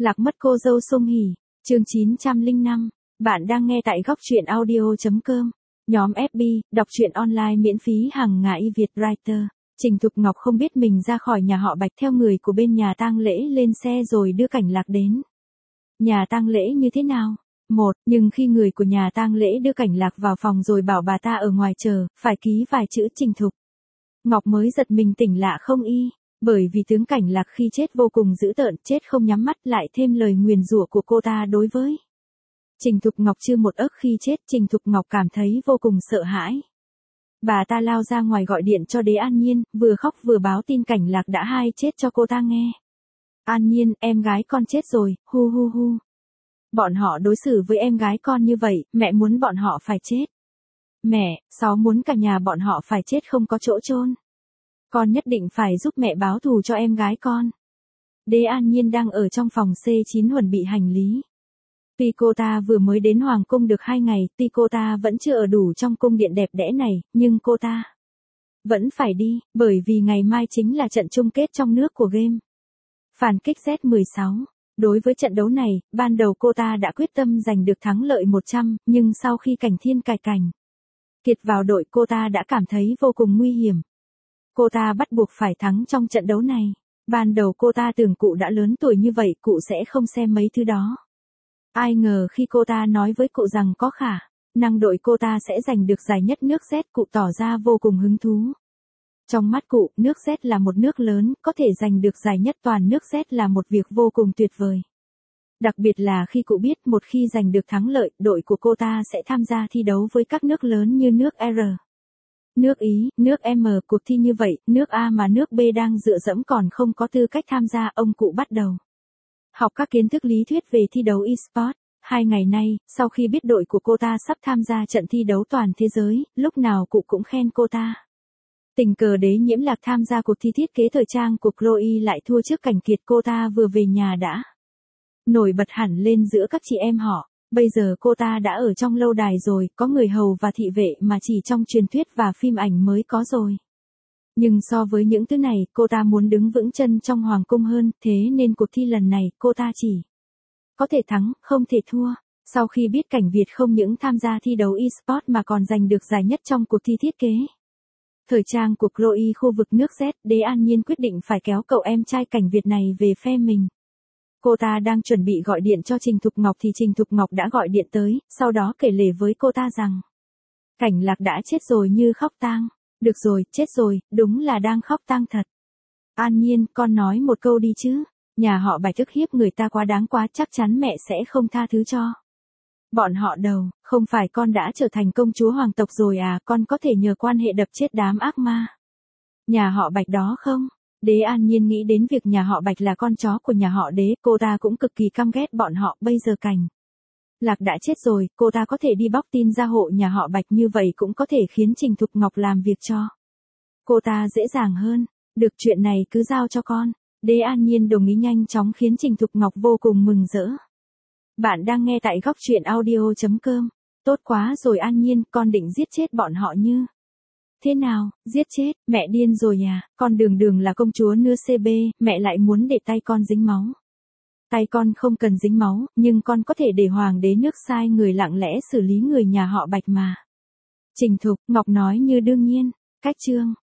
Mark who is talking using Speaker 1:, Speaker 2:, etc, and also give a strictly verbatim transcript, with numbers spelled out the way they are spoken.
Speaker 1: Lạc mất cô dâu Song Hỷ, chương chín trăm lẻ năm. Bạn đang nghe tại góc truyện audio chấm com. Nhóm ép bê, đọc truyện online miễn phí hàng ngày Việt Writer. Trình Thục Ngọc không biết mình ra khỏi nhà họ Bạch theo người của bên nhà tang lễ lên xe rồi đưa Cảnh Lạc đến. Nhà tang lễ như thế nào? Một, nhưng khi người của nhà tang lễ đưa Cảnh Lạc vào phòng rồi bảo bà ta ở ngoài chờ, phải ký vài chữ Trình Thục Ngọc mới giật mình tỉnh lạ không y. Bởi vì tướng Cảnh Lạc khi chết vô cùng dữ tợn, chết không nhắm mắt, lại thêm lời nguyền rủa của cô ta đối với Trình Thục Ngọc chưa một ức khi chết. Trình Thục Ngọc cảm thấy vô cùng sợ hãi. Bà ta lao ra ngoài gọi điện cho Đế An Nhiên, vừa khóc vừa báo tin Cảnh Lạc đã hai chết cho cô ta nghe. An Nhiên, em gái con chết rồi, hu hu hu. Bọn họ đối xử với em gái con như vậy, mẹ muốn bọn họ phải chết. Mẹ, Sáu muốn cả nhà bọn họ phải chết không có chỗ chôn. Con nhất định phải giúp mẹ báo thù cho em gái con. Đế An Nhiên đang ở trong phòng xê chín chuẩn bị hành lý. Tuy cô ta vừa mới đến Hoàng Cung được hai ngày, tuy cô ta vẫn chưa ở đủ trong cung điện đẹp đẽ này, nhưng cô ta vẫn phải đi, bởi vì ngày mai chính là trận chung kết trong nước của game Phản kích Z mười sáu. Đối với trận đấu này, ban đầu cô ta đã quyết tâm giành được thắng lợi một trăm, nhưng sau khi Cảnh Thiên cài Cảnh Kiệt vào đội, cô ta đã cảm thấy vô cùng nguy hiểm. Cô ta bắt buộc phải thắng trong trận đấu này. Ban đầu cô ta tưởng cụ đã lớn tuổi như vậy, cụ sẽ không xem mấy thứ đó. Ai ngờ khi cô ta nói với cụ rằng có khả năng đội cô ta sẽ giành được giải nhất nước Z, cụ tỏ ra vô cùng hứng thú. Trong mắt cụ, nước Z là một nước lớn, có thể giành được giải nhất toàn nước Z là một việc vô cùng tuyệt vời. Đặc biệt là khi cụ biết một khi giành được thắng lợi, đội của cô ta sẽ tham gia thi đấu với các nước lớn như nước R, nước Ý, nước M. Cuộc thi như vậy, nước A mà nước B đang dựa dẫm còn không có tư cách tham gia. Ông cụ bắt đầu học các kiến thức lý thuyết về thi đấu eSports. Hai ngày nay, sau khi biết đội của cô ta sắp tham gia trận thi đấu toàn thế giới, lúc nào cụ cũng khen cô ta. Tình cờ Đế Nhiễm Lạc tham gia cuộc thi thiết kế thời trang của Chloe lại thua trước Cảnh Kiệt. Cô ta vừa về nhà đã nổi bật hẳn lên giữa các chị em họ. Bây giờ cô ta đã ở trong lâu đài rồi, có người hầu và thị vệ mà chỉ trong truyền thuyết và phim ảnh mới có rồi. Nhưng so với những thứ này, cô ta muốn đứng vững chân trong Hoàng Cung hơn, thế nên cuộc thi lần này, cô ta chỉ có thể thắng, không thể thua. Sau khi biết Cảnh Việt không những tham gia thi đấu eSports mà còn giành được giải nhất trong cuộc thi thiết kế thời trang của Chloe khu vực nước Z, Đế An Nhiên quyết định phải kéo cậu em trai Cảnh Việt này về phe mình. Cô ta đang chuẩn bị gọi điện cho Trình Thục Ngọc thì Trình Thục Ngọc đã gọi điện tới, sau đó kể lể với cô ta rằng Cảnh Lạc đã chết rồi, như khóc tang. Được rồi, chết rồi, đúng là đang khóc tang thật. An Nhiên, con nói một câu đi chứ. Nhà họ Bạch ức hiếp người ta quá đáng quá, chắc chắn mẹ sẽ không tha thứ cho bọn họ đâu. Không phải con đã trở thành công chúa hoàng tộc rồi à, con có thể nhờ quan hệ đập chết đám ác ma nhà họ Bạch đó không? Đế An Nhiên nghĩ đến việc nhà họ Bạch là con chó của nhà họ Đế, cô ta cũng cực kỳ căm ghét bọn họ. Bây giờ Cảnh Lạc đã chết rồi, cô ta có thể đi bóc tin gia hộ nhà họ Bạch, như vậy cũng có thể khiến Trình Thục Ngọc làm việc cho cô ta dễ dàng hơn. Được, chuyện này cứ giao cho con. Đế An Nhiên đồng ý nhanh chóng, khiến Trình Thục Ngọc vô cùng mừng rỡ. Bạn đang nghe tại góc truyện audio chấm com. Tốt quá rồi An Nhiên, con định giết chết bọn họ như thế nào? Giết chết? Mẹ điên rồi à? Con đường đường là công chúa nưa xê bê, mẹ lại muốn để tay con dính máu. Tay con không cần dính máu, nhưng con có thể để hoàng đế nước sai người lặng lẽ xử lý người nhà họ Bạch mà. Trình Thục Ngọc nói như đương nhiên. Cách chương